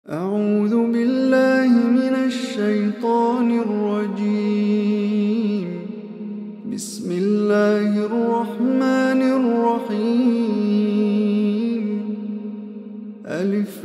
أعوذ بالله من الشيطان الرجيم. بسم الله الرحمن الرحيم. ألف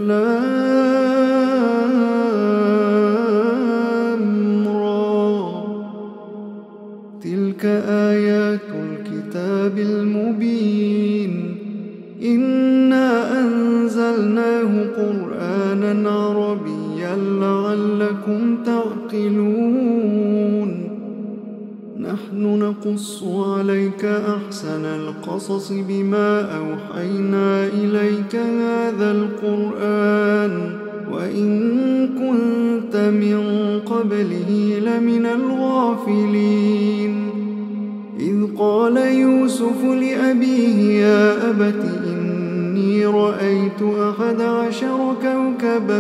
لام را. تلك آيات الكتاب المبين. إنا أنزلناه قرآنا عربيا لعلكم تعقلون. نحن نقص عليك أحسن القصص بما أوحينا إليك هذا القرآن وإن كنت من قبله لمن الغافلين. إذ قال يوسف لأبيه يا أبت إني رأيت 11 كوكبا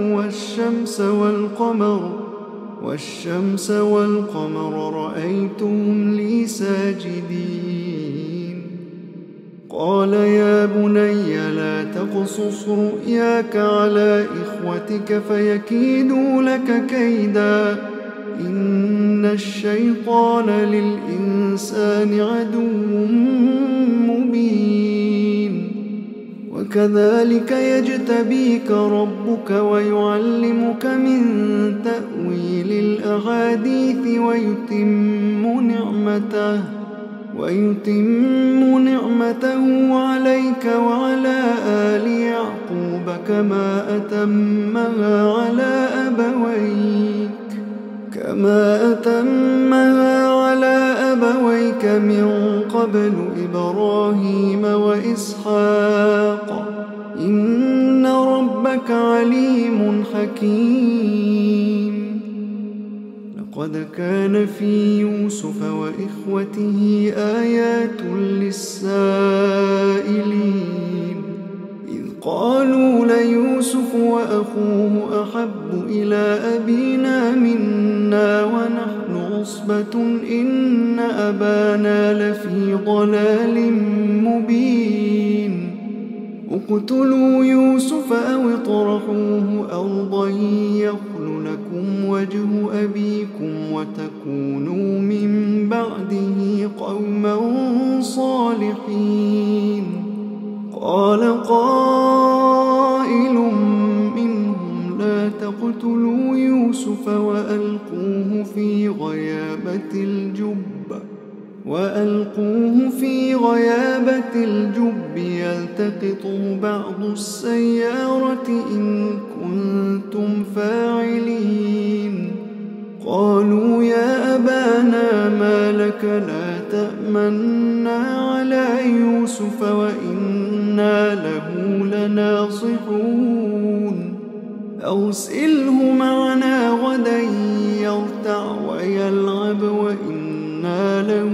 والشمس والقمر رأيتهم لي ساجدين. قال يا بني لا تقصص رؤياك على إخوتك فيكيدوا لك كيدا إن الشيطان للإنسان عدو مبين. وكذلك يجتبيك ربك ويعلمك من تأويل الأحاديث ويتم نعمته عليك وعلى آل يعقوب كما أتمها على أبويك من قبل إبراهيم وإسحاق إن ربك عليم حكيم. لقد كان في يوسف وإخوته آيات للسائلين. إذ قالوا ليوسف وأخوه أحب إلى أبينا منا ونحن عصبة إن أبانا لفي ضلال مبين. اقتلوا يوسف أو اطرحوه أرضا يخل لكم وجه أبيكم وتكونوا من بعده قوما صالحين. قال قائل منهم لا تقتلوا يوسف وألقوه في غيابة الجب يلتقطه بعض السيارة إن كنتم فاعلين. قالوا يا أبانا ما لك لا تأمنا على يوسف وإنا له لناصحون. أرسله معنا غدا يرتع ويلعب وإنا له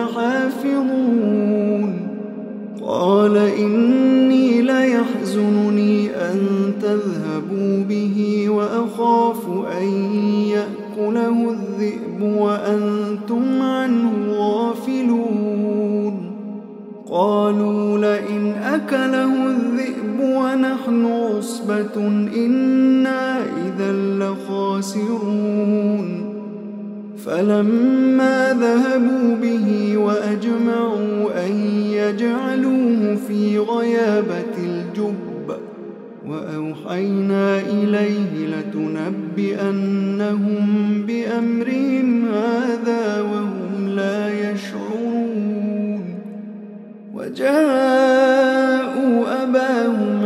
لحافظون. قال إني ليحزنني أن تذهبوا به وأخاف أن يأكله الذئب وأنتم عنه غافلون. قالوا لئن أكله الذئب ونحن عصبة إنا إذا لخاسرون. فلما ذهبوا به وأجمعوا أن يجعلوه في غيابة الجب وأوحينا إليه لتنبئنهم بأمرهم هذا وهم لا يشعرون. وجاءوا أباهم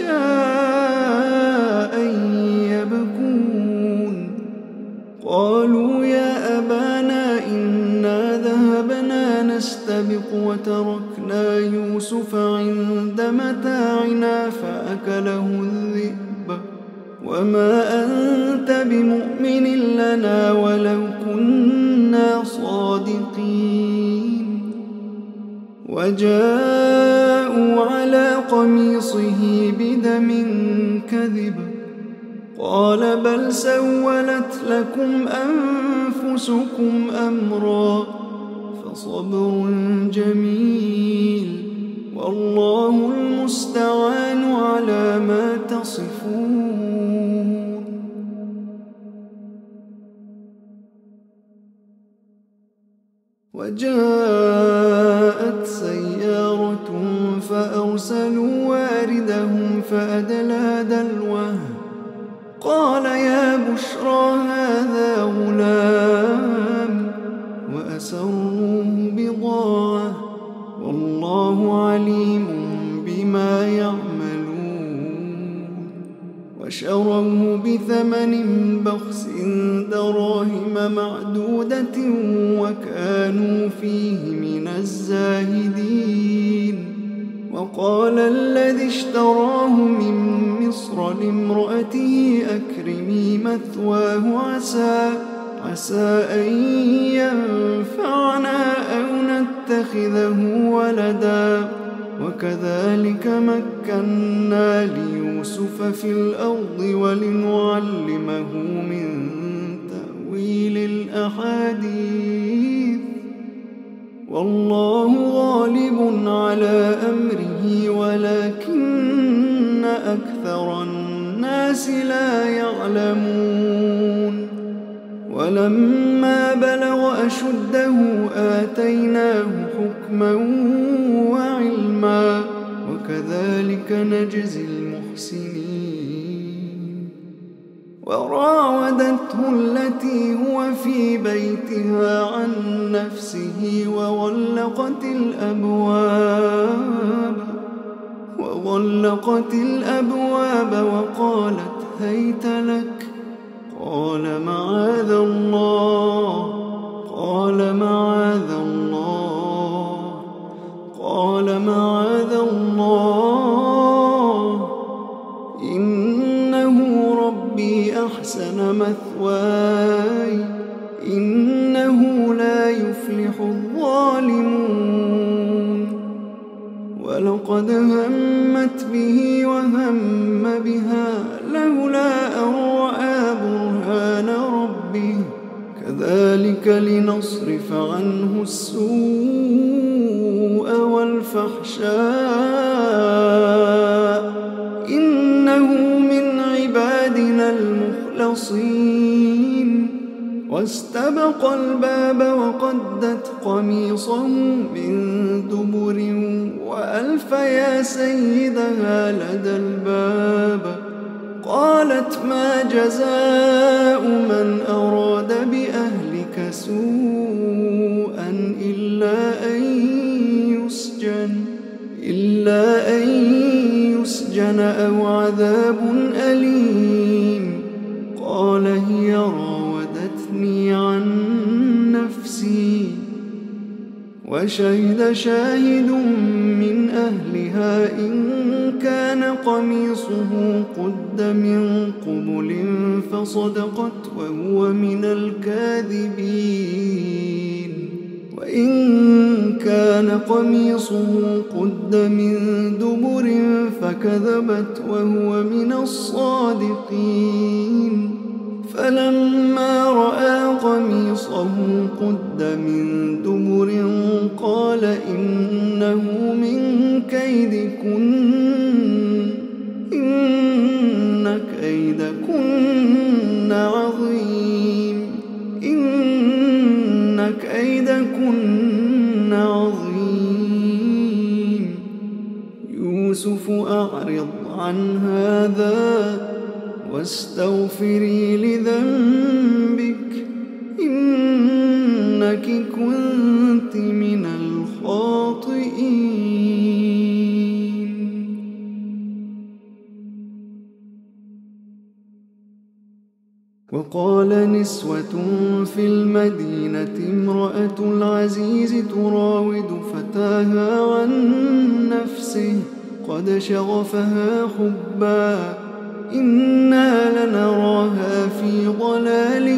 عشاء يبكون. قالوا يا أبانا إنا ذهبنا نستبق وتركنا يوسف عند متاعنا فأكله الذئب وما أنت بمؤمن لنا ولو كنا صادقين. وجاءوا على قميصه بدم كذب. قال بل سولت لكم أنفسكم أمرا فصبر جميل والله المستعان على ما تصفون. وجاءت سيارة فأرسلوا واردهم فأدلى دلوه قال يا بشرى هذا غلام وأسروه بضاعة والله عليم بما يعملون وشروه بثمن بخس دراهم معدودة وكانوا فيه من الزاهدين وقال الذي اشتراه من مصر لامرأته أكرمي مثواه عسى أن ينفعنا أو نتخذه ولدا وكذلك مكنا ليوسف في الأرض ولنعلمه من تأويل الأحاديث والله غالب على أمره ولكن أكثر الناس لا يعلمون ولما بلغ أشده آتيناه حكما وعلما وكذلك نجزي المحسنين وراودته التي هو في بيتها عن نفسه وغلقت الأبواب وقالت هيت لك قال معاذ الله إنه ربي أحسن مثواي إنه لا يفلح الظالمون ولقد همت به وهم بها لولا أن رأى برهان ربه كذلك لنصرف عنه السوء والفحشاء إنه من عبادنا المخلصين واستبق الباب وقدت قميصه من دبر وألف يا سيدها لدى الباب قالت ما جزاء من أراد بأهلك سوءا إلا أن يسجن أو عذاب أليم قال هي راودتني عن نفسي وشهد شاهد من أهلها إن كان قميصه قد من قبل فصدقت وهو من الكاذبين وإن كان قميصه قد من دبر فكذبت وهو من الصادقين فلما رأى قميصه قد من دبر قال إنه من كيدكن إن كيدكن عظيم يوسف أعرض عن هذا واستغفري لذنبك إنك كنت من الخاطئين. وقال نسوة في المدينة امرأة العزيز تراود فتاها عن نفسه قد شغفها حبا إنا لنراها في ضلال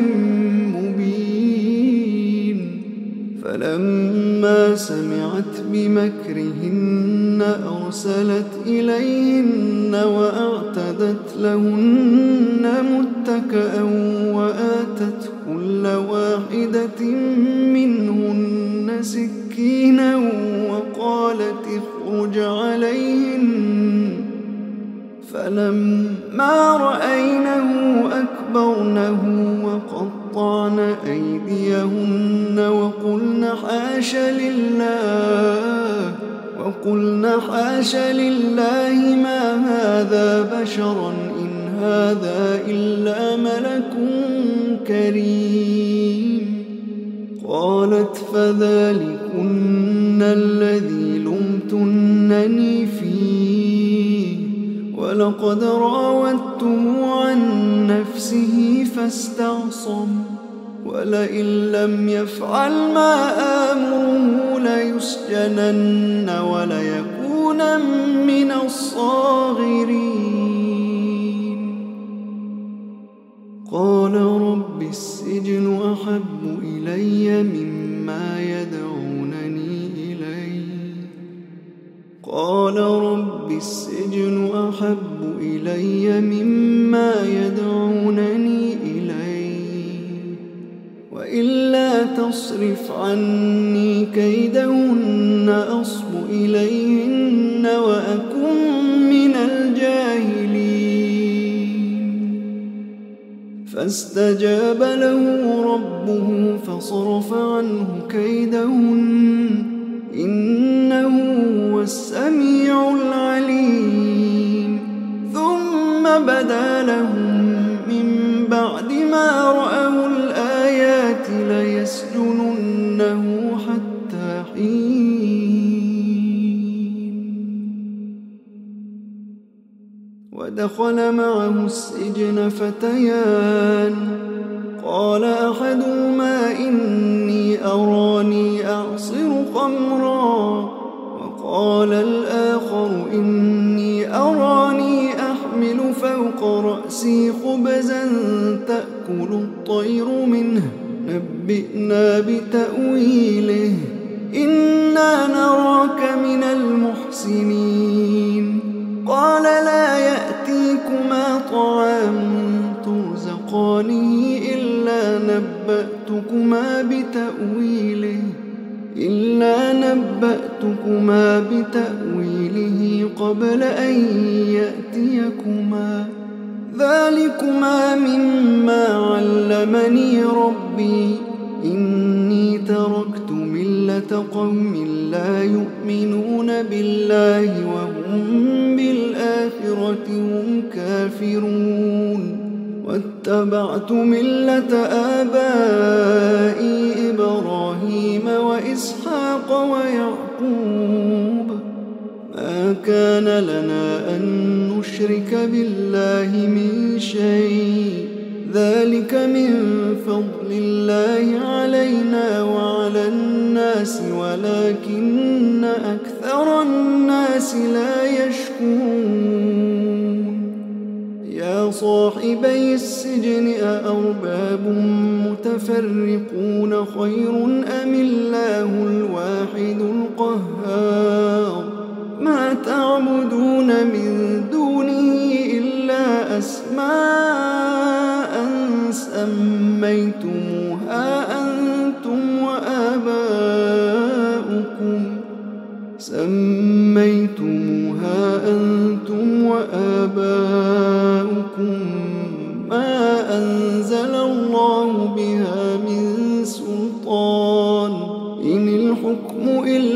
مبين فلما سمعت بمكرهن أرسلت إليهن وأعتدت لهن متكئا وآتت كل واحدة منهن سكينا وقالت اخرج عليهن فلما رأينه أكبرنه وقطعن أيديهن وقلن حاشا حاش لله ما هذا بشرا إن هذا إلا ملك كريم. قالت فذلكن الذي لمتنني فيه ولقد راودته عن نفسه فاستعصم ولئن لم يفعل ما آمره ليسجنن وليكون من الصاغرين. قال رب السجن أحب إلي مما يدعونني إليه وإلا تصرف عني كيدهن أصب إليهن وأكن من الجاهلين. فاستجاب له ربه فصرف عنه كيدهن إنه هو السميع العليم. ثم بدا لهم من بعد ما رأوا الآيات ليسجننه حتى حين. ودخل معه السجن فتيان قال أحدهما إني أراني أعصر خمرا وقال الآخر إني أراني أحمل فوق رأسي خبزا تأكل الطير منه نبئنا بتأويله إنا نراك من المحسنين. قال لا يأتيكما طعام ترزقانه إلا نبأتكما بتأويله قبل أن يأتيكما ذلكما مما علمني ربي إني تركت ملة قوم لا يؤمنون بالله وهم بالآخرة هم كافرون واتبعت ملة آبائي إبراهيم وإسحاق ويعقوب ما كان لنا أن نشرك بالله من شيء ذلك من فضل الله علينا وعلى الناس ولكن أكثر الناس لا يشكرون. يا صاحبي السجن أأرباب متفرقون خير أم الله الواحد القهار ما تعبدون من دونه إلا أسماء سميتموها أنتم وآباؤكم ما أنزل الله بها من سلطان إن الحكم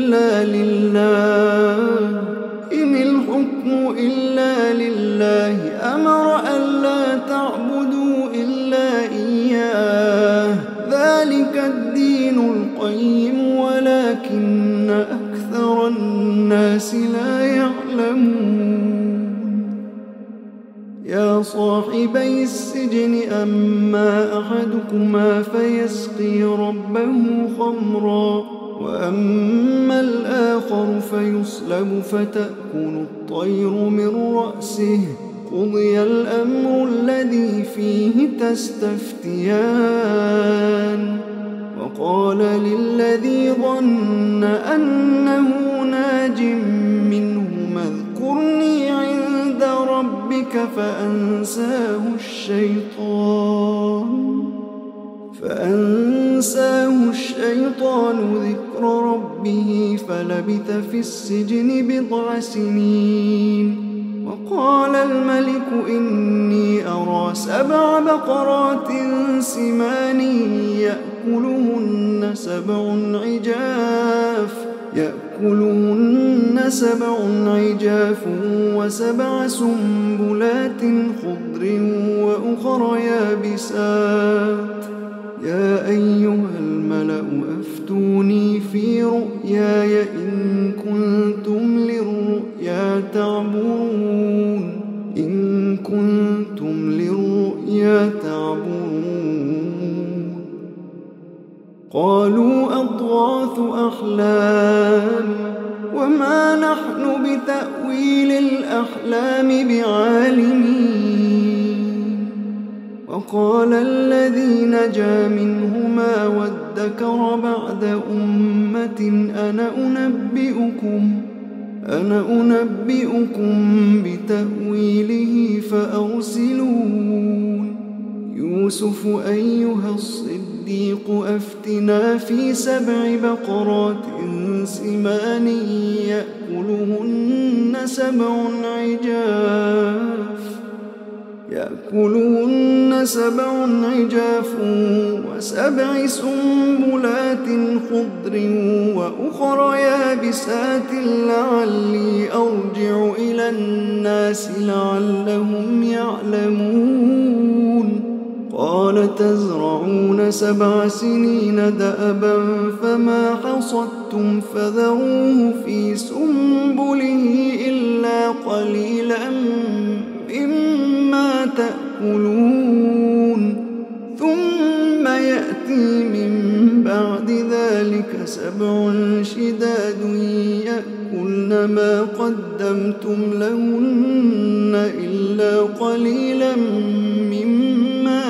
إلا لله أمر ألا تعبدوا إلا إياه ذلك الدين القيم ولكن أكثر الناس لا يعلمون. يا صاحبي السجن أما أحدكما فيسقي ربه خمرا وأما الآخر فيصلب فتأكل الطير من رأسه قضي الأمر الذي فيه تستفتيان. وقال للذي ظن أنه ناج منهما اذكرني عند ربك فأنساه الشيطان ذكر ربه فلبث في السجن 9 سنين. وقال الملك إني أرى 7 بقرات سمان يأكلهن يأكلهن سبع عجاف وسبع سنبلات خضر وأخر يابسات. يا أيها الملأ أفتوني في رؤياي إن كنتم للرؤيا تعبرون قالوا أضغاث أحلام وما نحن بتأويل الأحلام بعالمين. وقال الذي نجا منهما وادكر بعد أمة أنا أنبئكم بتأويله فأرسلون. يوسف أيها الصديق أفتنا في 7 بقرات سمان يأكلهن سبع عجاف و7 سنبلات خضر وأخر يابسات لعلي أرجع إلى الناس لعلهم يعلمون. قال تزرعون 7 سنين دأبا فما حصدتم فذروه في سنبله إلا قليلا مما تأكلون. ثم يأتي من بعد ذلك 7 شداد يأكلن ما قدمتم لهن إلا قليلا مما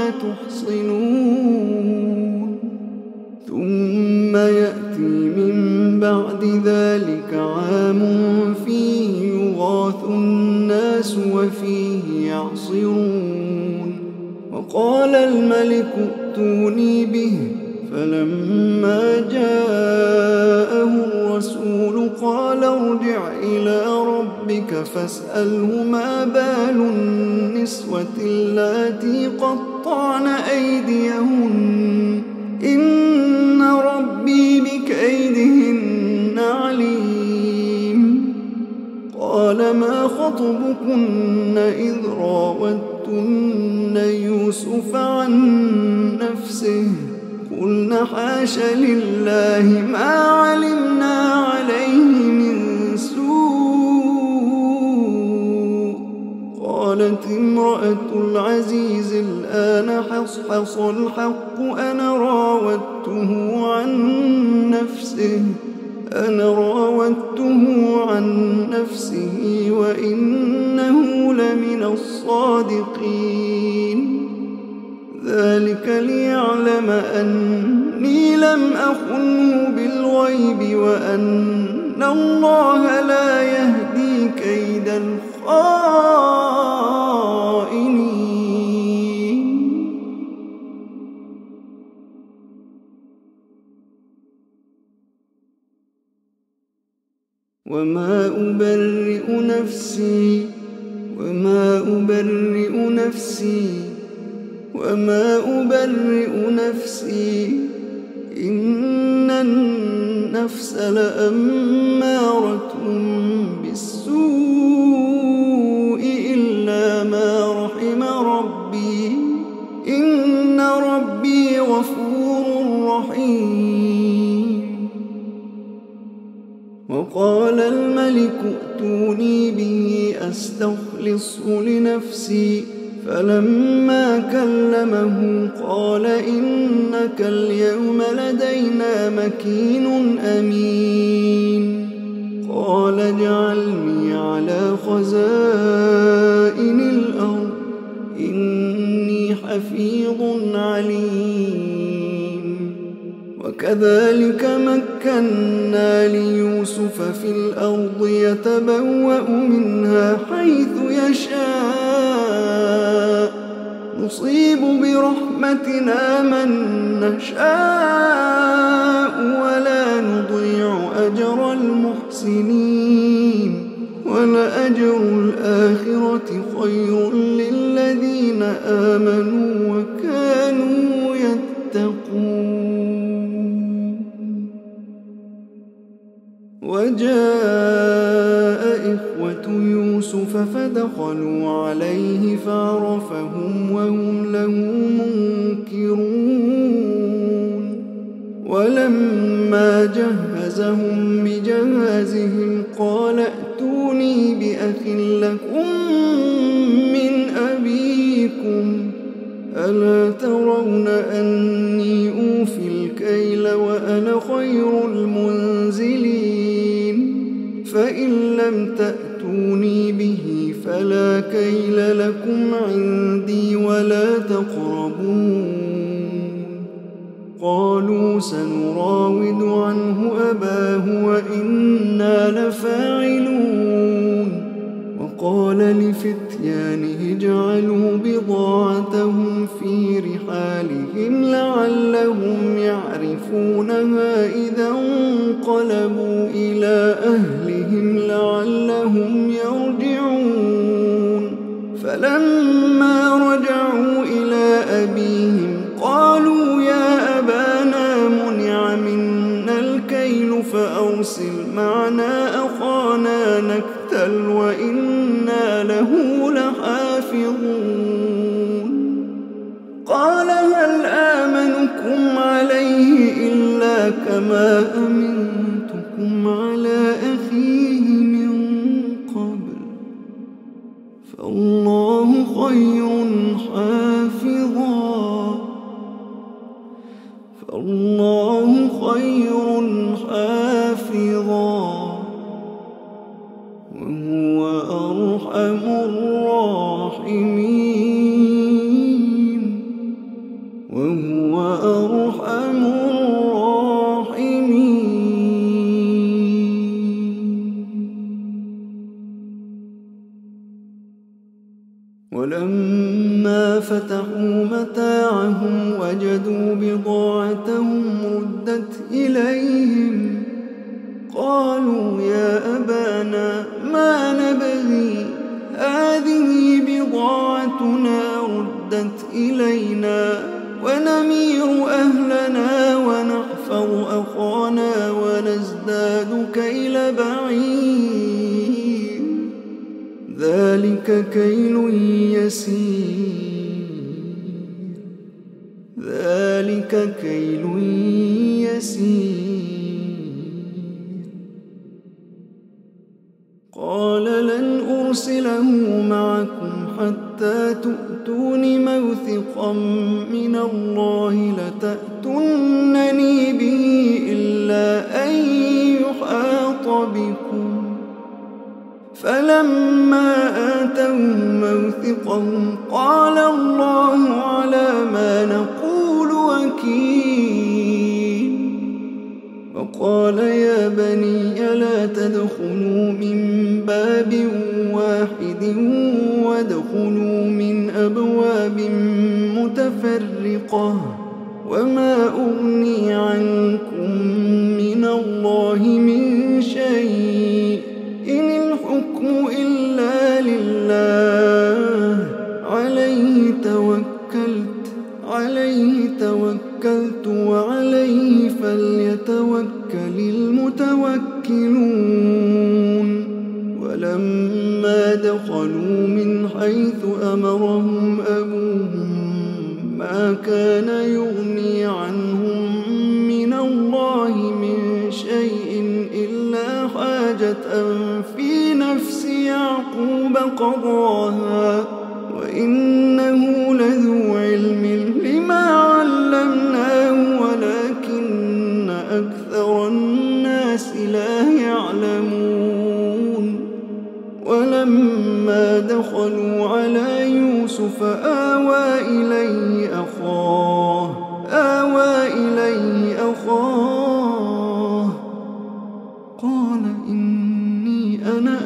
تحصنون. ثم يأتي من بعد ذلك عام فيه يغاث الناس وفيه يعصرون. وقال الملك ائتوني به فلما جاءه الرسول قال ارجع إلى ربك فاسأله ما بال النسوة اللاتي قطعن أيديهن إن ربي بكيدهن عليم. قال ما خطبكن إذ راوتن يوسف عن نفسه قلن حاش لله ما علمنا عليه من سوء. قالت امرأة العزيز الآن حصحص الحق أنا راودته عن نفسه وإنه لمن الصادقين. ذلك ليعلم أني لم أخنه بالغيب وأن الله لا يهدي كيد الخائنين. وما أبرئ نفسي إن النفس لأمارة بالسوء إلا ما رحم ربي إن ربي غفور رحيم. وقال الملك ائتوني به أستخلصه لنفسي فلما كلمه قال إنك اليوم لدينا مكين أمين. قال اجعلني على خزائن الأرض إني حفيظ عليم. وكذلك مكنا ليوسف في الأرض يتبوأ منها حيث يشاء نصيب برحمتنا من نشاء ولا نضيع أجر المحسنين. ولأجر الآخرة خير للذين آمنوا وكانوا يتقون. جاء إخوة يوسف فدخلوا عليه فعرفهم وهم له منكرون ولما جهزهم بجهازهم قال ائتوني بأخ لكم من أبيكم ألا ترون أني أوفي الكيل وأنا خير المنزلين فإن لم تأتوني به فلا كيل لكم عندي ولا تقربون قالوا سنراود عنه أباه وإنا لفاعلون وقال لفتيانه اجعلوا بضاعتهم في رحالهم لعلهم يعرفونها إذا انقلبوا إلى أهلهم لعلهم يرجعون فلما رجعوا إلى أبيهم قالوا يا أبانا منع منا الكيل فأرسل معنا أخانا نكتل وإنا له لحافظون قال هل آمنكم عليه إلا كما أمنتكم على أخيه من قبل فالله خير حافظا وهو أرحم الراحمين ولما فتحوا متاعهم وجدوا بضاعتهم ردت إليهم قالوا يا أبانا ما نبغي هذه بضاعتنا ردت إلينا ونمير أهلنا ونحفظ أخانا ونزداد كيل بعير ذلك كيل يسير قال لن أرسله معكم حتى تؤتون موثقا من الله لتأتونني به إلا أن يحاط بكم فلما آتوا موثقهم قال الله على ما نقول وكيل وقال يا بني لا تدخلوا من باب واحد وادخلوا من أبواب متفرقة وما أغني عنكم من الله من شيء إن الحكم إلا لله عليه توكلت وعليه فليتوكل المتوكلون ولما دخلوا من حيث أمرهم أبوهم ما كان يغني عنهم من الله من شيء إلا حاجة في نفس يعقوب قضاها وإنه لذو علم لما علمناه ولكن أكثر الناس لا يعلمون ولما دخلوا على يوسف آوى إليه أخاه قال إني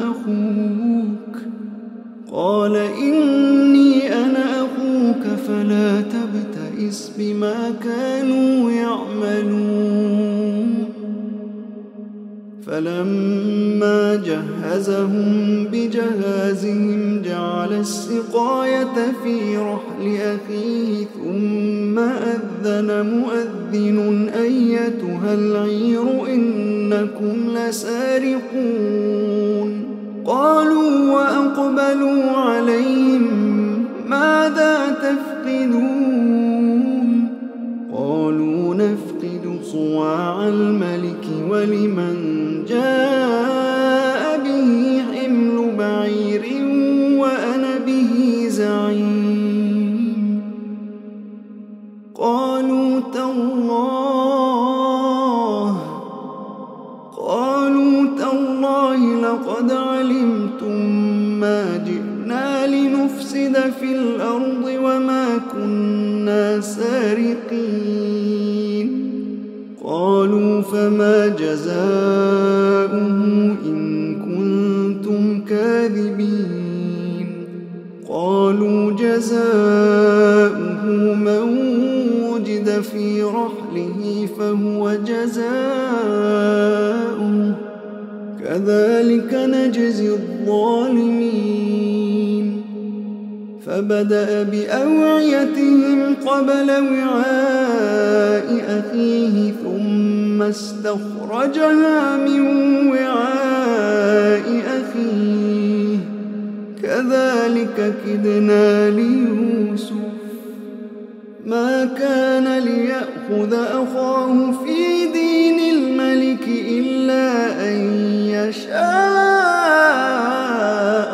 أنا أخوك فلا تبتئس بما كانوا يعملون فلما جهزهم بجهازهم جعل السقاية في رحل أخيه ثم أذن مؤذن أيتها العير إنكم لسارقون قالوا وأقبلوا عليهم ماذا تفقدون قالوا نفقد صواع الملك ولمن جاء به حمل بعير وأنا به زعيم قالوا تالله لقد علمتم ما جئنا لنفسد في الأرض وما كنا سارقين قالوا فما جزاؤه إن كنتم كاذبين قالوا جزاؤه من وجد في رحله فهو جزاؤه كذلك نجزي الظالمين فبدأ بأوعيتهم قبل وعاء أخيه ثم استخرجها من وعاء أخيه كذلك كدنا ليوسف ما كان ليأخذ أخاه في دين الملك إلا أن يشاء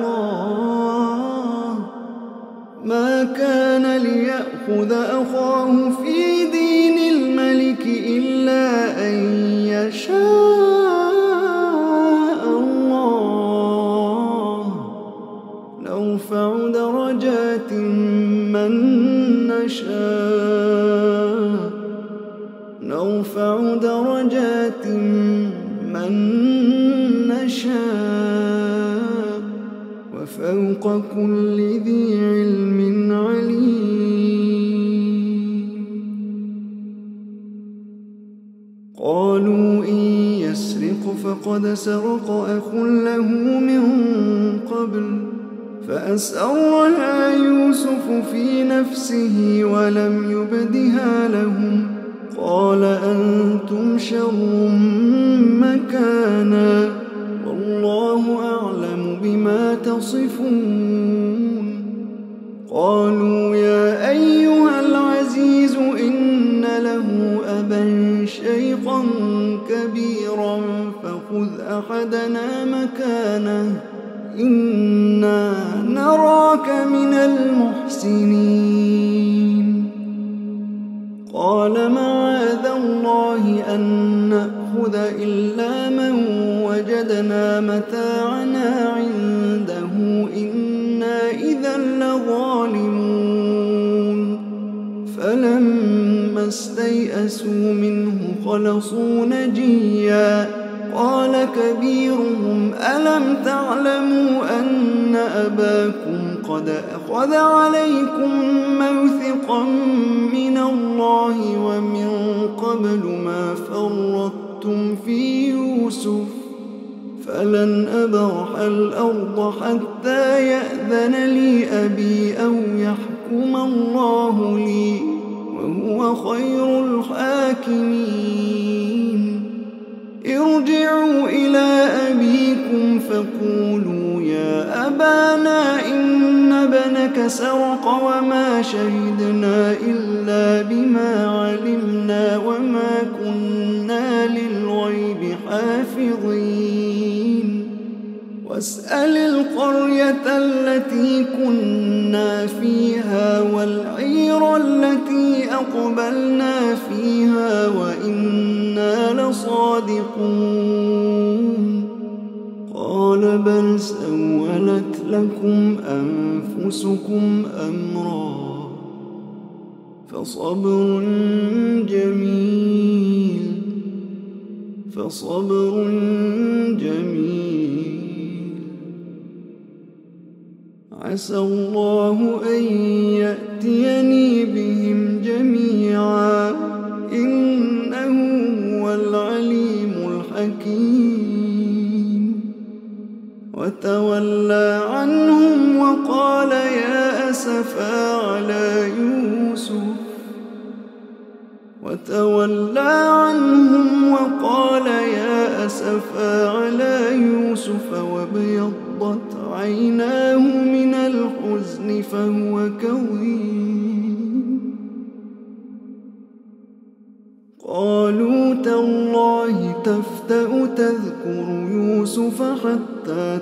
الله ما كان ليأخذ أخاه في دين الملك إلا أن يشاء الله نرفع درجات من نشاء وفوق كل ذي علم عليم قالوا إن يسرق فقد سرق أخ له من قبل فأسرها يوسف في نفسه ولم يبدها لهم قال أنتم شر مكانا والله أعلم بما تصفون قالوا يا أيها العزيز إن له أبا شيخا كبيرا فخذ أحدنا مكانه إنا نراك من المحسنين قال معاذ الله أن نأخذ إلا من وجدنا متاعنا عنده إنا إذا لظالمون فلما استيئسوا منه خلصوا نجيا قال كبيرهم ألم تعلموا أن أباكم قد أخذ عليكم موثقا من الله ومن قبل ما فرطتم في يوسف فلن أبرح الأرض حتى يأذن لي أبي أو يحكم الله لي وهو خير الحاكمين ارجعوا إلى أبيكم فقولوا يا أبانا إن ابنك سرق وما شهدنا إلا بما علمنا وما كنا للغيب حافظين واسأل القرية التي كنا فيها والعير التي أقبلنا فيها وإنا لصادقون قال بل سولت لكم أنفسكم أمرا فصبر جميل عسى الله أن يأتيني بهم جميعا إنه هو العليم الحكيم وتولى عنهم وقال يا أسفا على يوسف وتولى عنهم وقال يا أسفا على يوسف وابيضت عيناه من الحزن فهو كظيم قالوا تالله تفتأ تذكر يوسف حتى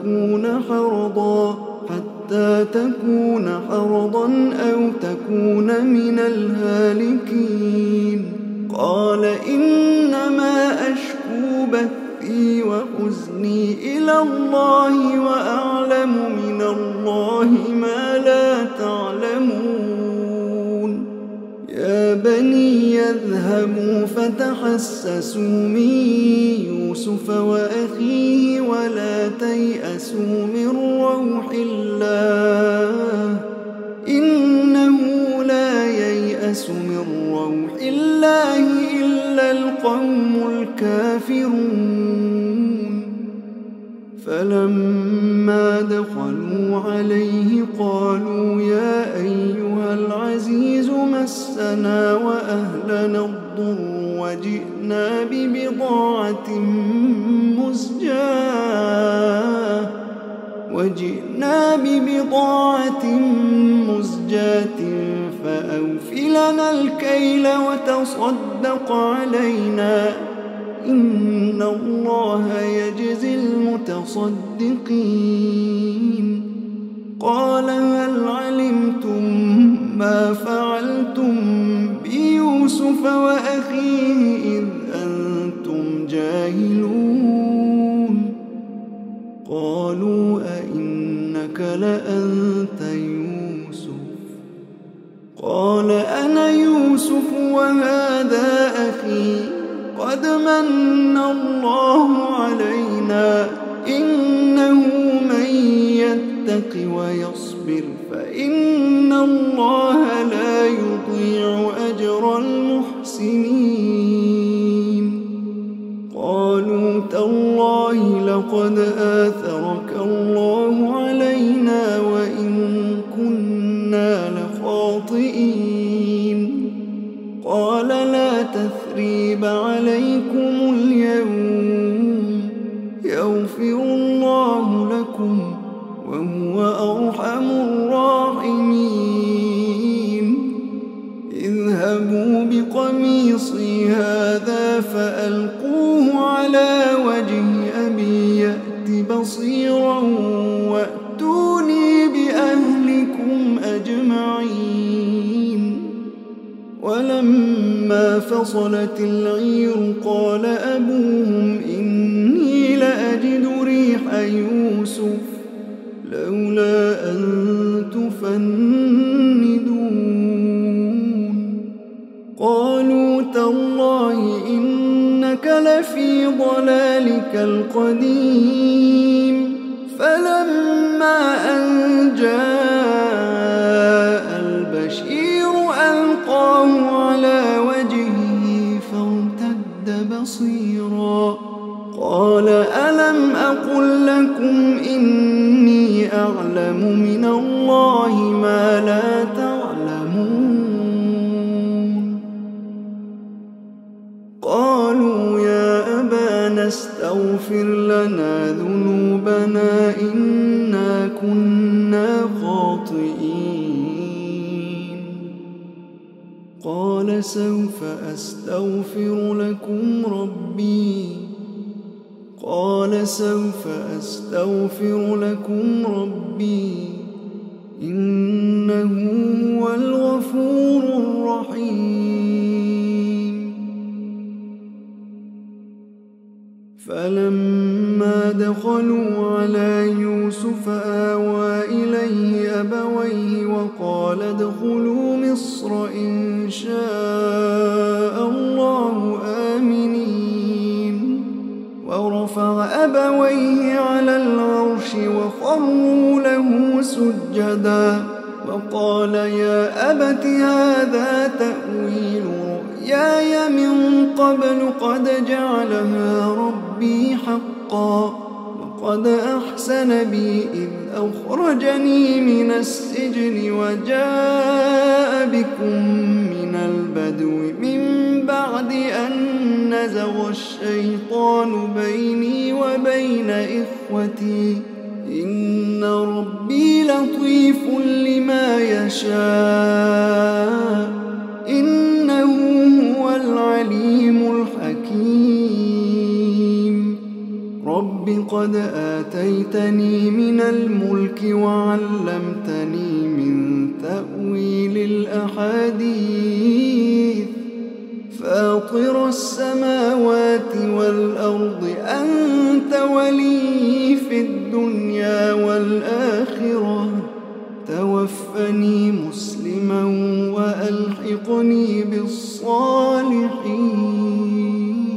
تكون حرضا أو تكون من الهالكين قال إنما أشكو بثي وحزني إلى الله وأعلم من الله ما لا تعلمون يا بني اذهبوا فتحسسوا من يوسف وأخيه ولا تيأسوا من روح الله إنه لا ييأس من روح الله إلا القوم الكافرون فلما دخلوا عليه قالوا يا أيها العزيز مسنا وأهلنا الضر وجئنا ببضاعة مزجاة فأوف لنا الكيل وتصدق علينا إن الله يجزي المتصدقين قال هل علمتم ما فعلتم بيوسف وأخيه إذ أنتم جاهلون قالوا أئنك لأنت يوسف قال أنا يوسف وهذا أخي قد من الله علينا إنه من يتق ويصبر فإن الله لا يضيع أجر المحسنين قالوا تالله لقد آثرك الله علينا وإن كنا لخاطئين قال لا تثريب عليكم اليوم يغفر الله لكم وهو أرحم الراحمين اذهبوا بقميصي هذا فألقوه على وجه أبي يأت بصيرا وأتوني بأهلكم أجمعين ولما فصلت العير قال أبوهم إني لأجد ريح يوسف لولا أن تفندون قالوا تالله إنك لفي ضلالك القديم فلما أن جاء البشير ألقاه على وجهه فارتد بصيرا قال ألم أقل لكم إني أعلم من الله ما لا تعلمون قالوا يا أبانا استغفر لنا ذنوبنا إنا كنا خاطئين قال سوف أستغفر لكم ربي إنه هو الغفور الرحيم فلما دخلوا على يوسف آوى إليه أبويه وقال ادخلوا مصر إن شاء الله آمنين ورفع أبويه على العرش وخروا له سجدا وقال يا أبت هذا تأويل رؤياي من قبل قد جعلها ربي حقا وقد أحسن بي إذ أخرجني من السجن وجاء بكم من البدو من بعد أن نزغ الشيطان بيني وبين إخوتي إن ربي لطيف لما يشاء إنه هو العليم الحكيم رب قد آتيتني من الملك وعلمتني من تأويل الأحاديث فاطر السماوات والأرض أنت ولي في الدنيا والآخرة توفني مسلما وألحقني بالصالحين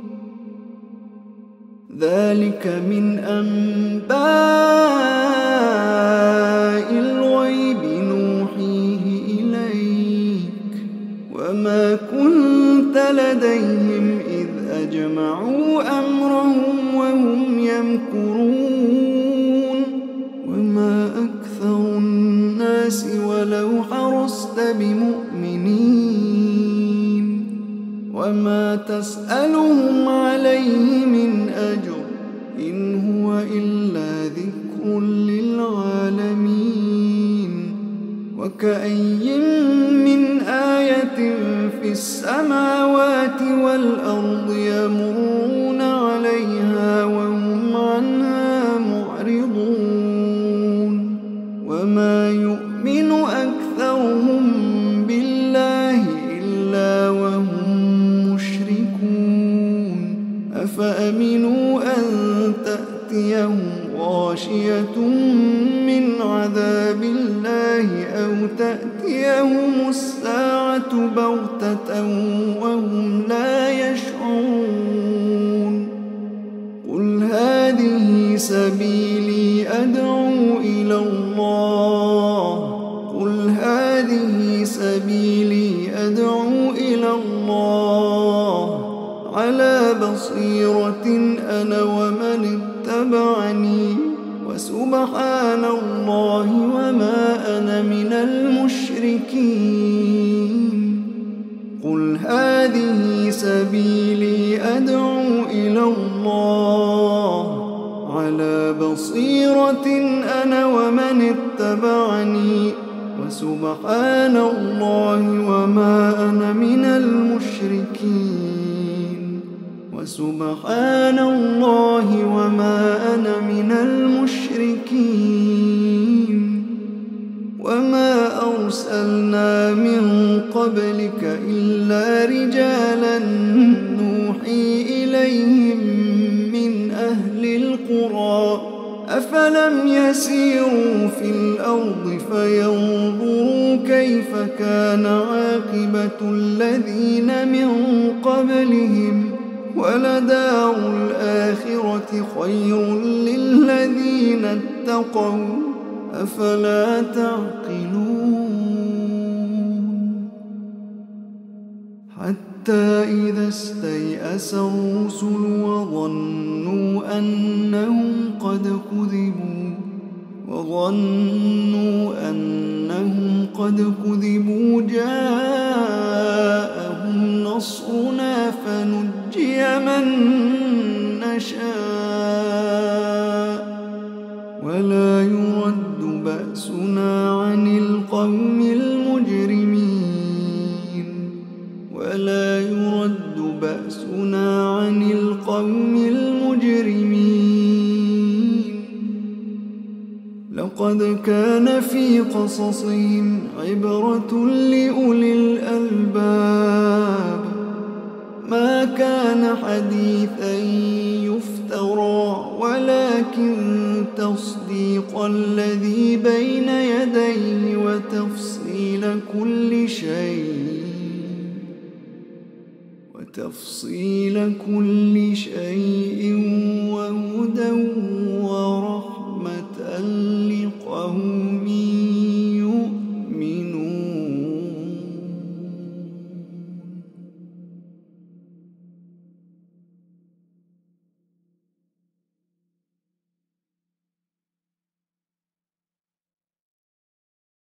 ذلك من أنباء الغيب نوحيه إليك وما كنت لديهم إذ أجمعوا أمرهم وهم يمكرون وما أكثر الناس ولو حرصت بمؤمنين وما تسألهم عليه من أجر إن هو إلا ذكر للعالمين وكأي من آية في السماوات والأرض يمرون عليها وهم عنها معرضون وما يؤمن أكثرهم بالله إلا وهم مشركون أفأمنوا أن تأتيهم غاشية من عذاب الله أو تأتيهم الساعة بغتة وهم لا يشعرون قل هذه سبيلي أدعو إلى الله قل هذه سبيلي أدعو إلى الله على بصيرة أنا ومن اتبعني وسبحان الله وما أنا من المشركين قل هذه سبيلي أدعو إلى الله على بصيرة أنا ومن اتبعني وسبحان الله وما أنا من المشركين وسبحان الله وما أنا من المشركين وما أرسلنا من قبلك إلا رجالا نوحي إليهم من أهل القرى أفلم يسيروا في الأرض فينظروا كيف كان عاقبة الذين من قبلهم ولدار الآخرة خير للذين اتقوا أفلا تعقلون حتى إذا استيأس الرسل وظنوا أنهم قد كذبوا جاءهم نصرنا فنجي من نشاء ولا يرد بأسنا عن القوم المجرمين لقد كان في قصصهم عبرة لأولي الألباب ما كان حديثا يفترى ولكن تصديق الذي بين يديه وتفصيل كل شيء وهدى